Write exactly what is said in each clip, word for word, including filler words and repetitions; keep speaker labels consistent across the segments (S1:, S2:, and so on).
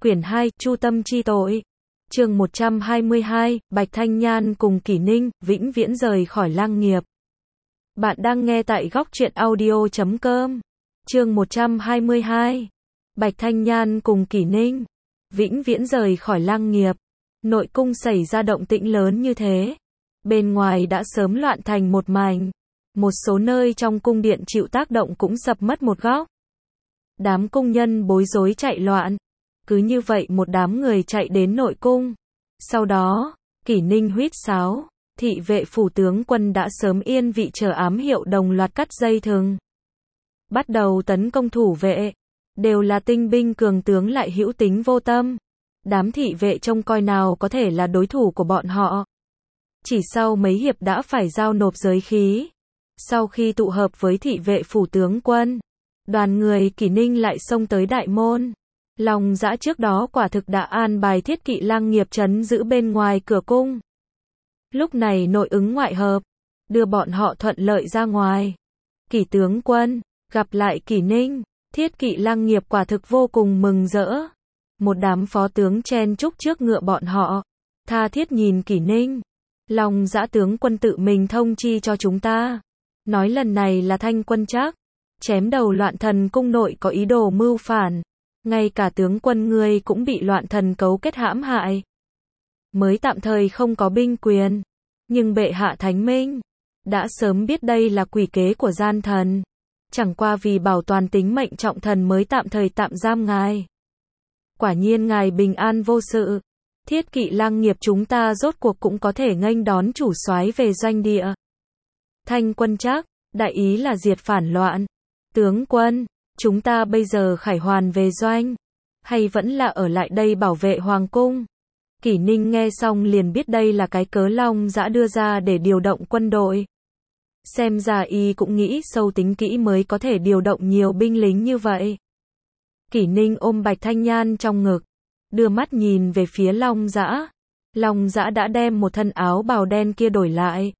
S1: Quyển hai, Chu tâm chi tội. Chương một trăm hai mươi hai, Bạch Thanh Nhan cùng Kỷ Ninh, vĩnh viễn rời khỏi Lang Nghiệp. Bạn đang nghe tại góc truyện audio chấm com. Chương một trăm hai mươi hai. Bạch Thanh Nhan cùng Kỷ Ninh, vĩnh viễn rời khỏi Lang Nghiệp. Nội cung xảy ra động tĩnh lớn như thế. Bên ngoài đã sớm loạn thành một mảnh. Một số nơi trong cung điện chịu tác động cũng sập mất một góc. Đám cung nhân bối rối chạy loạn. Cứ như vậy một đám người chạy đến nội cung. Sau đó, Kỷ Ninh huýt sáo, thị vệ phủ tướng quân đã sớm yên vị chờ ám hiệu đồng loạt cắt dây thừng. Bắt đầu tấn công thủ vệ. Đều là tinh binh cường tướng lại hữu tính vô tâm. Đám thị vệ trông coi nào có thể là đối thủ của bọn họ. Chỉ sau mấy hiệp đã phải giao nộp giới khí. Sau khi tụ hợp với thị vệ phủ tướng quân, đoàn người Kỷ Ninh lại xông tới đại môn. Long Dã trước đó quả thực đã an bài thiết kỵ Lang Nghiệp trấn giữ bên ngoài cửa cung. Lúc này nội ứng ngoại hợp, đưa bọn họ thuận lợi ra ngoài. Kỷ tướng quân, gặp lại Kỷ Ninh, thiết kỵ Lang Nghiệp quả thực vô cùng mừng rỡ. Một đám phó tướng chen chúc trước ngựa bọn họ, tha thiết nhìn Kỷ Ninh. Long Dã tướng quân tự mình thông chi cho chúng ta. Nói lần này là Thanh quân chắc, chém đầu loạn thần cung nội có ý đồ mưu phản. Ngay cả tướng quân ngươi cũng bị loạn thần cấu kết hãm hại. Mới tạm thời không có binh quyền. Nhưng bệ hạ thánh minh đã sớm biết đây là quỷ kế của gian thần. Chẳng qua vì bảo toàn tính mệnh trọng thần mới tạm thời tạm giam ngài. Quả nhiên ngài bình an vô sự. Thiết kỵ Lang Nghiệp chúng ta rốt cuộc cũng có thể nghênh đón chủ soái về doanh địa. Thanh quân chắc, đại ý là diệt phản loạn. Tướng quân, chúng ta bây giờ khải hoàn về doanh, hay vẫn là ở lại đây bảo vệ hoàng cung? Kỷ Ninh nghe xong liền biết đây là cái cớ Long Dã đưa ra để điều động quân đội. Xem ra y cũng nghĩ sâu tính kỹ mới có thể điều động nhiều binh lính như vậy. Kỷ Ninh ôm Bạch Thanh Nhan trong ngực, đưa mắt nhìn về phía Long Dã. Long Dã đã đem một thân áo bào đen kia đổi lại.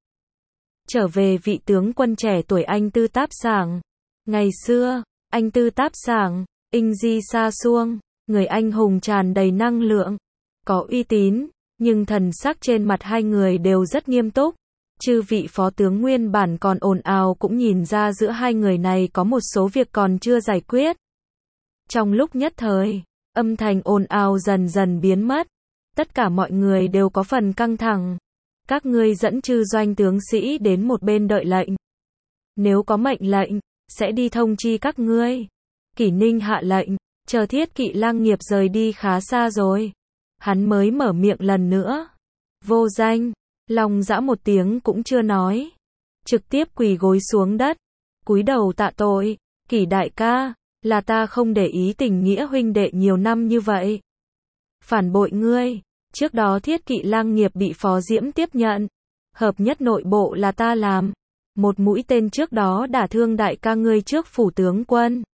S1: Trở về vị tướng quân trẻ tuổi anh Tư Táp Sảng. Ngày xưa, anh Tư Táp Sảng, Inh Di Sa Xuông, người anh hùng tràn đầy năng lượng, có uy tín, nhưng thần sắc trên mặt hai người đều rất nghiêm túc. Chư vị phó tướng nguyên bản còn ồn ào cũng nhìn ra giữa hai người này có một số việc còn chưa giải quyết. Trong lúc nhất thời, âm thanh ồn ào dần dần biến mất. Tất cả mọi người đều có phần căng thẳng. Các ngươi dẫn chư doanh tướng sĩ đến một bên đợi lệnh. Nếu có mệnh lệnh, sẽ đi thông chi các ngươi. Kỷ Ninh hạ lệnh, chờ thiết kỵ Lang Nghiệp rời đi khá xa rồi. Hắn mới mở miệng lần nữa. Vô danh, Long Dã một tiếng cũng chưa nói. Trực tiếp quỳ gối xuống đất, cúi đầu tạ tội. Kỷ đại ca, là ta không để ý tình nghĩa huynh đệ nhiều năm như vậy. Phản bội ngươi, trước đó thiết kỵ Lang Nghiệp bị Phó Diễm tiếp nhận. Hợp nhất nội bộ là ta làm. Một mũi tên trước đó đả thương đại ca ngươi trước phủ tướng quân.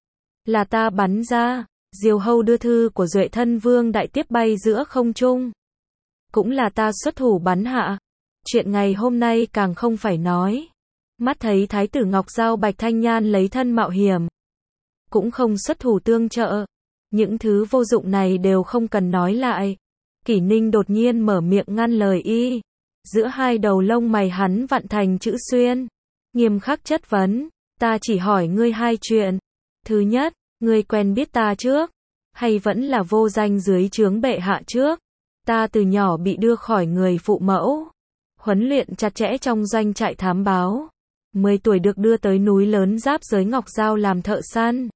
S1: Là ta bắn ra, diều hâu đưa thư của Duệ thân vương đại tiếp bay giữa không trung. Cũng là ta xuất thủ bắn hạ. Chuyện ngày hôm nay càng không phải nói. Mắt thấy Thái tử Ngọc Giao Bạch Thanh Nhan lấy thân mạo hiểm. Cũng không xuất thủ tương trợ. Những thứ vô dụng này đều không cần nói lại. Kỷ Ninh đột nhiên mở miệng ngăn lời y. Giữa hai đầu lông mày hắn vặn thành chữ xuyên. Nghiêm khắc chất vấn. Ta chỉ hỏi ngươi hai chuyện. Thứ nhất, ngươi quen biết ta trước. Hay vẫn là vô danh dưới trướng bệ hạ trước. Ta từ nhỏ bị đưa khỏi người phụ mẫu. Huấn luyện chặt chẽ trong doanh trại thám báo. mười tuổi được đưa tới núi lớn giáp giới Ngọc Giao làm thợ săn.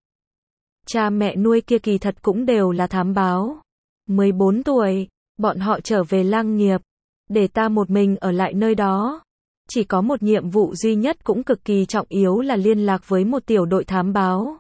S1: Cha mẹ nuôi kia kỳ thật cũng đều là thám báo. mười bốn tuổi, bọn họ trở về Lang Nghiệp. Để ta một mình ở lại nơi đó. Chỉ có một nhiệm vụ duy nhất cũng cực kỳ trọng yếu là liên lạc với một tiểu đội thám báo.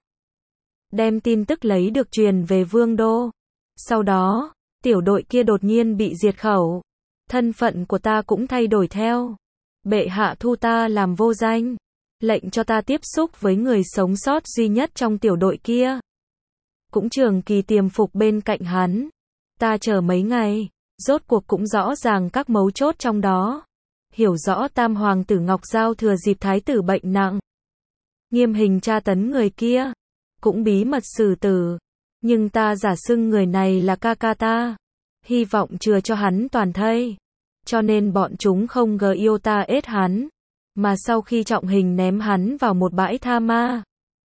S1: Đem tin tức lấy được truyền về Vương Đô. Sau đó, tiểu đội kia đột nhiên bị diệt khẩu. Thân phận của ta cũng thay đổi theo. Bệ hạ thu ta làm vô danh. Lệnh cho ta tiếp xúc với người sống sót duy nhất trong tiểu đội kia. Cũng trường kỳ tiềm phục bên cạnh hắn. Ta chờ mấy ngày. Rốt cuộc cũng rõ ràng các mấu chốt trong đó. Hiểu rõ tam hoàng tử Ngọc Giao thừa dịp thái tử bệnh nặng. Nghiêm hình tra tấn người kia. Cũng bí mật xử tử. Nhưng ta giả xưng người này là ca ca ta, hy vọng chừa cho hắn toàn thây. Cho nên bọn chúng không gờ yêu ta ết hắn, mà sau khi trọng hình ném hắn vào một bãi tha ma.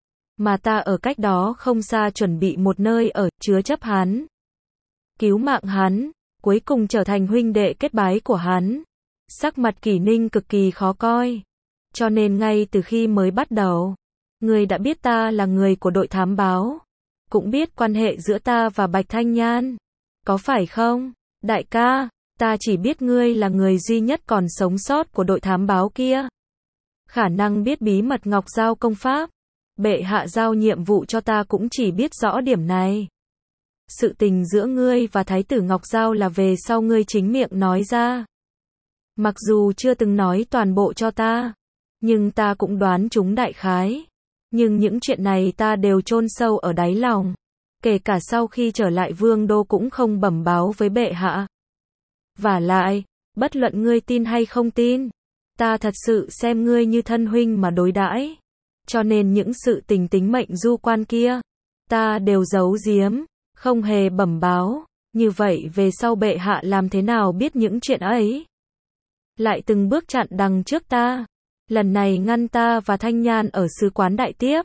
S1: Mà ta ở cách đó không xa chuẩn bị một nơi ở, chứa chấp hắn, cứu mạng hắn, cuối cùng trở thành huynh đệ kết bái của hắn. Sắc mặt Kỷ Ninh cực kỳ khó coi. Cho nên ngay từ khi mới bắt đầu, ngươi đã biết ta là người của đội thám báo, cũng biết quan hệ giữa ta và Bạch Thanh Nhan, có phải không? Đại ca, ta chỉ biết ngươi là người duy nhất còn sống sót của đội thám báo kia. Khả năng biết bí mật Ngọc Giao công pháp. Bệ hạ giao nhiệm vụ cho ta cũng chỉ biết rõ điểm này. Sự tình giữa ngươi và Thái tử Ngọc Giao là về sau ngươi chính miệng nói ra. Mặc dù chưa từng nói toàn bộ cho ta, nhưng ta cũng đoán chúng đại khái. Nhưng những chuyện này ta đều chôn sâu ở đáy lòng. Kể cả sau khi trở lại vương đô cũng không bẩm báo với bệ hạ. Vả lại, bất luận ngươi tin hay không tin, ta thật sự xem ngươi như thân huynh mà đối đãi. Cho nên những sự tình tính mệnh du quan kia, ta đều giấu giếm, không hề bẩm báo. Như vậy về sau bệ hạ làm thế nào biết những chuyện ấy? Lại từng bước chặn đằng trước ta. Lần này ngăn ta và Thanh Nhan ở sứ quán đại tiếp.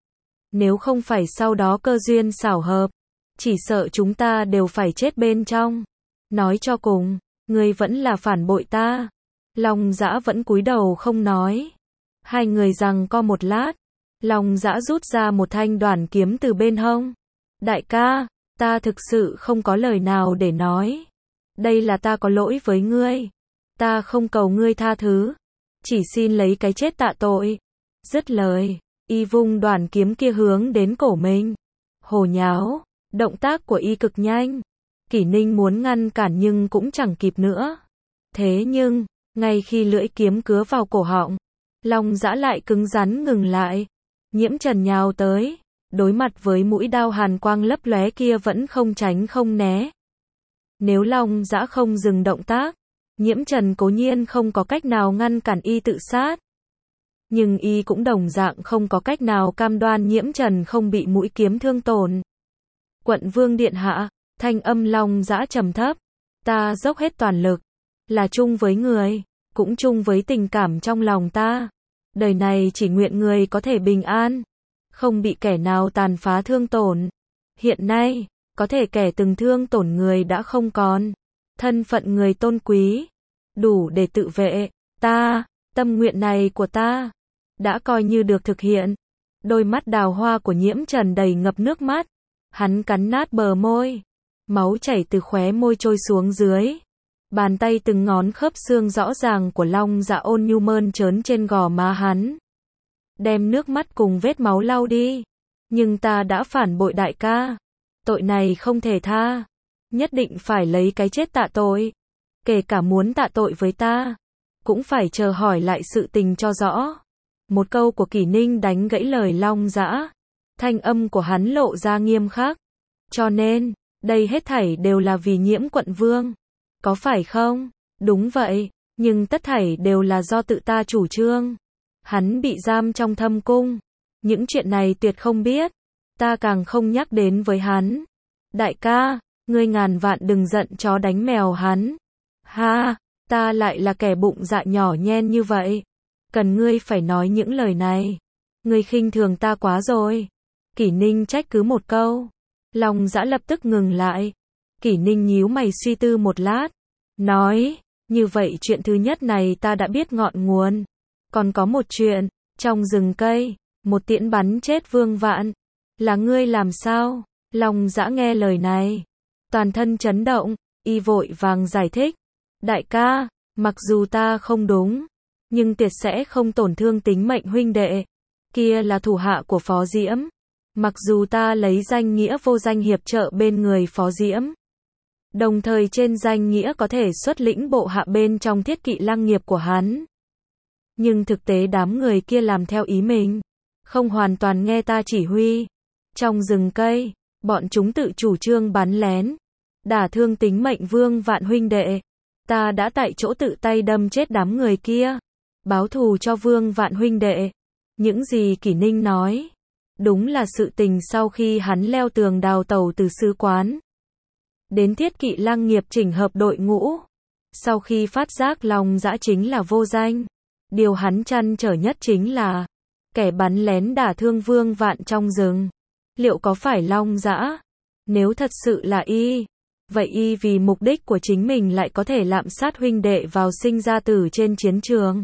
S1: Nếu không phải sau đó cơ duyên xảo hợp, chỉ sợ chúng ta đều phải chết bên trong. Nói cho cùng, ngươi vẫn là phản bội ta. Long Dã vẫn cúi đầu không nói. Hai người giằng co một lát, Long Dã rút ra một thanh đoản kiếm từ bên hông. Đại ca, ta thực sự không có lời nào để nói. Đây là ta có lỗi với ngươi. Ta không cầu ngươi tha thứ, chỉ xin lấy cái chết tạ tội. Dứt lời, y vung đoản kiếm kia hướng đến cổ mình. Hồ nháo, động tác của y cực nhanh. Kỷ Ninh muốn ngăn cản nhưng cũng chẳng kịp nữa. Thế nhưng, ngay khi lưỡi kiếm cứa vào cổ họng, Long Dã lại cứng rắn ngừng lại. Nhiễm Trần nhào tới, đối mặt với mũi đao hàn quang lấp lóe kia vẫn không tránh không né. Nếu Long Dã không dừng động tác, Nhiễm Trần cố nhiên không có cách nào ngăn cản y tự sát. Nhưng y cũng đồng dạng không có cách nào cam đoan Nhiễm Trần không bị mũi kiếm thương tổn. Quận Vương điện hạ, thanh âm Long Dã trầm thấp, ta dốc hết toàn lực, là chung với người, cũng chung với tình cảm trong lòng ta. Đời này chỉ nguyện người có thể bình an, không bị kẻ nào tàn phá thương tổn. Hiện nay, có thể kẻ từng thương tổn người đã không còn. Thân phận người tôn quý, đủ để tự vệ. Ta, tâm nguyện này của ta, đã coi như được thực hiện. Đôi mắt đào hoa của Nhiễm Trần đầy ngập nước mắt. Hắn cắn nát bờ môi. Máu chảy từ khóe môi trôi xuống dưới. Bàn tay từng ngón khớp xương rõ ràng của Long Dã ôn nhu mơn trớn trên gò má hắn. Đem nước mắt cùng vết máu lau đi. Nhưng ta đã phản bội đại ca. Tội này không thể tha. Nhất định phải lấy cái chết tạ tội. Kể cả muốn tạ tội với ta, cũng phải chờ hỏi lại sự tình cho rõ. Một câu của Kỷ Ninh đánh gãy lời Long Dã. Thanh âm của hắn lộ ra nghiêm khắc. Cho nên, đây hết thảy đều là vì Nhiễm quận vương. Có phải không? Đúng vậy, nhưng tất thảy đều là do tự ta chủ trương. Hắn bị giam trong thâm cung. Những chuyện này tuyệt không biết. Ta càng không nhắc đến với hắn. Đại ca, ngươi ngàn vạn đừng giận chó đánh mèo hắn. Ha, ta lại là kẻ bụng dạ nhỏ nhen như vậy. Cần ngươi phải nói những lời này. Ngươi khinh thường ta quá rồi. Kỷ Ninh trách cứ một câu. Long Dã lập tức ngừng lại. Kỷ Ninh nhíu mày suy tư một lát. Nói, như vậy chuyện thứ nhất này ta đã biết ngọn nguồn. Còn có một chuyện, trong rừng cây, một tiễn bắn chết Vương Vạn. Là ngươi làm sao? Long Dã nghe lời này, toàn thân chấn động, y vội vàng giải thích. Đại ca, mặc dù ta không đúng, nhưng tuyệt sẽ không tổn thương tính mệnh huynh đệ. Kia là thủ hạ của Phó Diễm. Mặc dù ta lấy danh nghĩa vô danh hiệp trợ bên người Phó Diễm, đồng thời trên danh nghĩa có thể xuất lĩnh bộ hạ bên trong thiết kỵ lăng nghiệp của hắn. Nhưng thực tế đám người kia làm theo ý mình, không hoàn toàn nghe ta chỉ huy. Trong rừng cây, bọn chúng tự chủ trương bắn lén, đả thương tính mệnh Vương Vạn huynh đệ. Ta đã tại chỗ tự tay đâm chết đám người kia, báo thù cho Vương Vạn huynh đệ. Những gì Kỷ Ninh nói, Đúng là sự tình sau khi hắn leo tường đào tẩu từ sứ quán đến Thiết Kỵ Lang Nghiệp chỉnh hợp đội ngũ. Sau khi phát giác Long Dã chính là vô danh, điều hắn trăn trở nhất chính là kẻ bắn lén đả thương Vương Vạn trong rừng. Liệu có phải Long Dã? Nếu thật sự là y, vậy y vì mục đích của chính mình lại có thể lạm sát huynh đệ vào sinh ra tử trên chiến trường.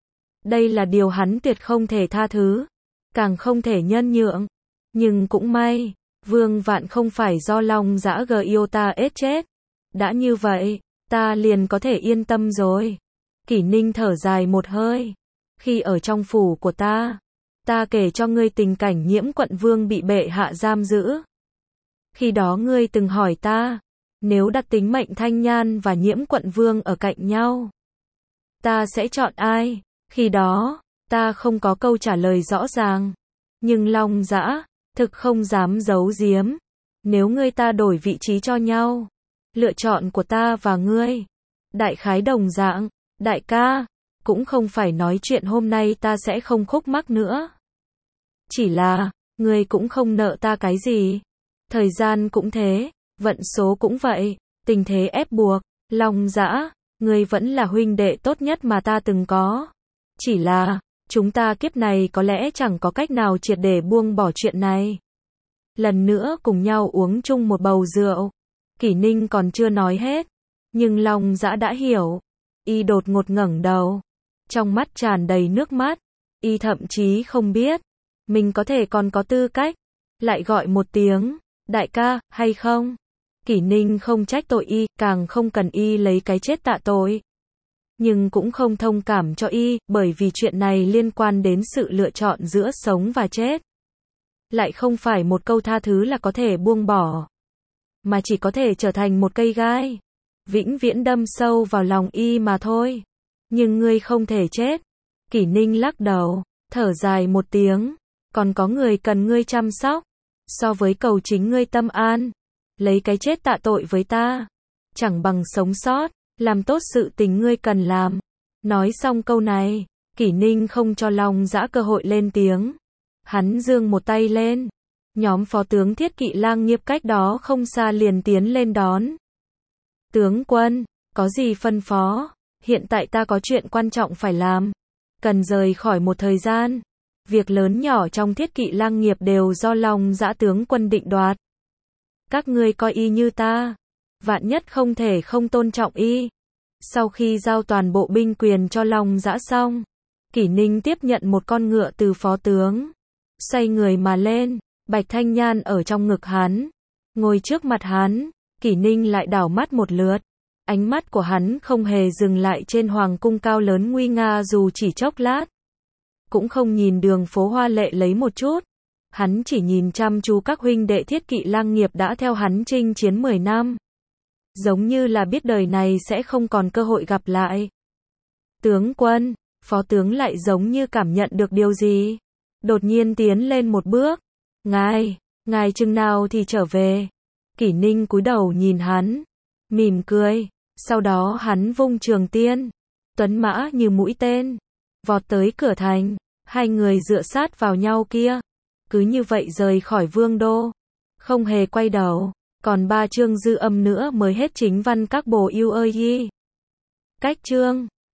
S1: Đây là điều hắn tuyệt không thể tha thứ, càng không thể nhân nhượng. Nhưng cũng may, Vương Vạn không phải do Long Dã gờ yêu ta ết chết. Đã như vậy, ta liền có thể yên tâm rồi. Kỷ Ninh thở dài một hơi. Khi ở trong phủ của ta, ta kể cho ngươi tình cảnh Nhiễm Quận Vương bị bệ hạ giam giữ. Khi đó ngươi từng hỏi ta, nếu đặt tính mệnh Thanh Nhan và Nhiễm Quận Vương ở cạnh nhau, ta sẽ chọn ai? Khi đó, ta không có câu trả lời rõ ràng. Nhưng Long Dã, thực không dám giấu giếm. Nếu ngươi ta đổi vị trí cho nhau, lựa chọn của ta và ngươi, đại khái đồng dạng. Đại ca, cũng không phải nói chuyện hôm nay ta sẽ không khúc mắc nữa. Chỉ là, ngươi cũng không nợ ta cái gì. Thời gian cũng thế, vận số cũng vậy, tình thế ép buộc. Long Dã, ngươi vẫn là huynh đệ tốt nhất mà ta từng có. Chỉ là, chúng ta kiếp này có lẽ chẳng có cách nào triệt để buông bỏ chuyện này. Lần nữa cùng nhau uống chung một bầu rượu. Kỷ Ninh còn chưa nói hết, nhưng Long Dã đã hiểu. Y đột ngột ngẩng đầu, trong mắt tràn đầy nước mắt. Y thậm chí không biết, mình có thể còn có tư cách, lại gọi một tiếng, đại ca, hay không? Kỷ Ninh không trách tội y, càng không cần y lấy cái chết tạ tội. Nhưng cũng không thông cảm cho y, bởi vì chuyện này liên quan đến sự lựa chọn giữa sống và chết. Lại không phải một câu tha thứ là có thể buông bỏ, mà chỉ có thể trở thành một cây gai, vĩnh viễn đâm sâu vào lòng y mà thôi. Nhưng ngươi không thể chết. Kỷ Ninh lắc đầu, thở dài một tiếng. Còn có người cần ngươi chăm sóc. So với cầu chính ngươi tâm an, lấy cái chết tạ tội với ta, chẳng bằng sống sót, làm tốt sự tình ngươi cần làm. Nói xong câu này, Kỷ Ninh không cho Long Dã cơ hội lên tiếng. Hắn giương một tay lên. Nhóm phó tướng Thiết Kỵ Lang Nghiệp cách đó không xa liền tiến lên đón. Tướng quân, có gì phân phó? Hiện tại ta có chuyện quan trọng phải làm. Cần rời khỏi một thời gian. Việc lớn nhỏ trong Thiết Kỵ Lang Nghiệp đều do Long Dã tướng quân định đoạt. Các ngươi coi y như ta. Vạn nhất không thể không tôn trọng y. Sau khi giao toàn bộ binh quyền cho Long Dã xong, Kỷ Ninh tiếp nhận một con ngựa từ phó tướng. Xoay người mà lên, Bạch Thanh Nhan ở trong ngực hắn. Ngồi trước mặt hắn, Kỷ Ninh lại đảo mắt một lượt. Ánh mắt của hắn không hề dừng lại trên hoàng cung cao lớn nguy nga dù chỉ chốc lát. Cũng không nhìn đường phố hoa lệ lấy một chút. Hắn chỉ nhìn chăm chú các huynh đệ Thiết Kỵ Lang Nghiệp đã theo hắn chinh chiến mười năm. Giống như là biết đời này sẽ không còn cơ hội gặp lại. Tướng quân, phó tướng lại giống như cảm nhận được điều gì. Đột nhiên tiến lên một bước. Ngài, ngài chừng nào thì trở về. Kỷ Ninh cúi đầu nhìn hắn, mỉm cười. Sau đó hắn vung trường tiên, tuấn mã như mũi tên, vọt tới cửa thành. Hai người dựa sát vào nhau kia, cứ như vậy rời khỏi vương đô, không hề quay đầu. Còn ba chương dư âm nữa mới hết chính văn các bồ yêu ơi y. Cách chương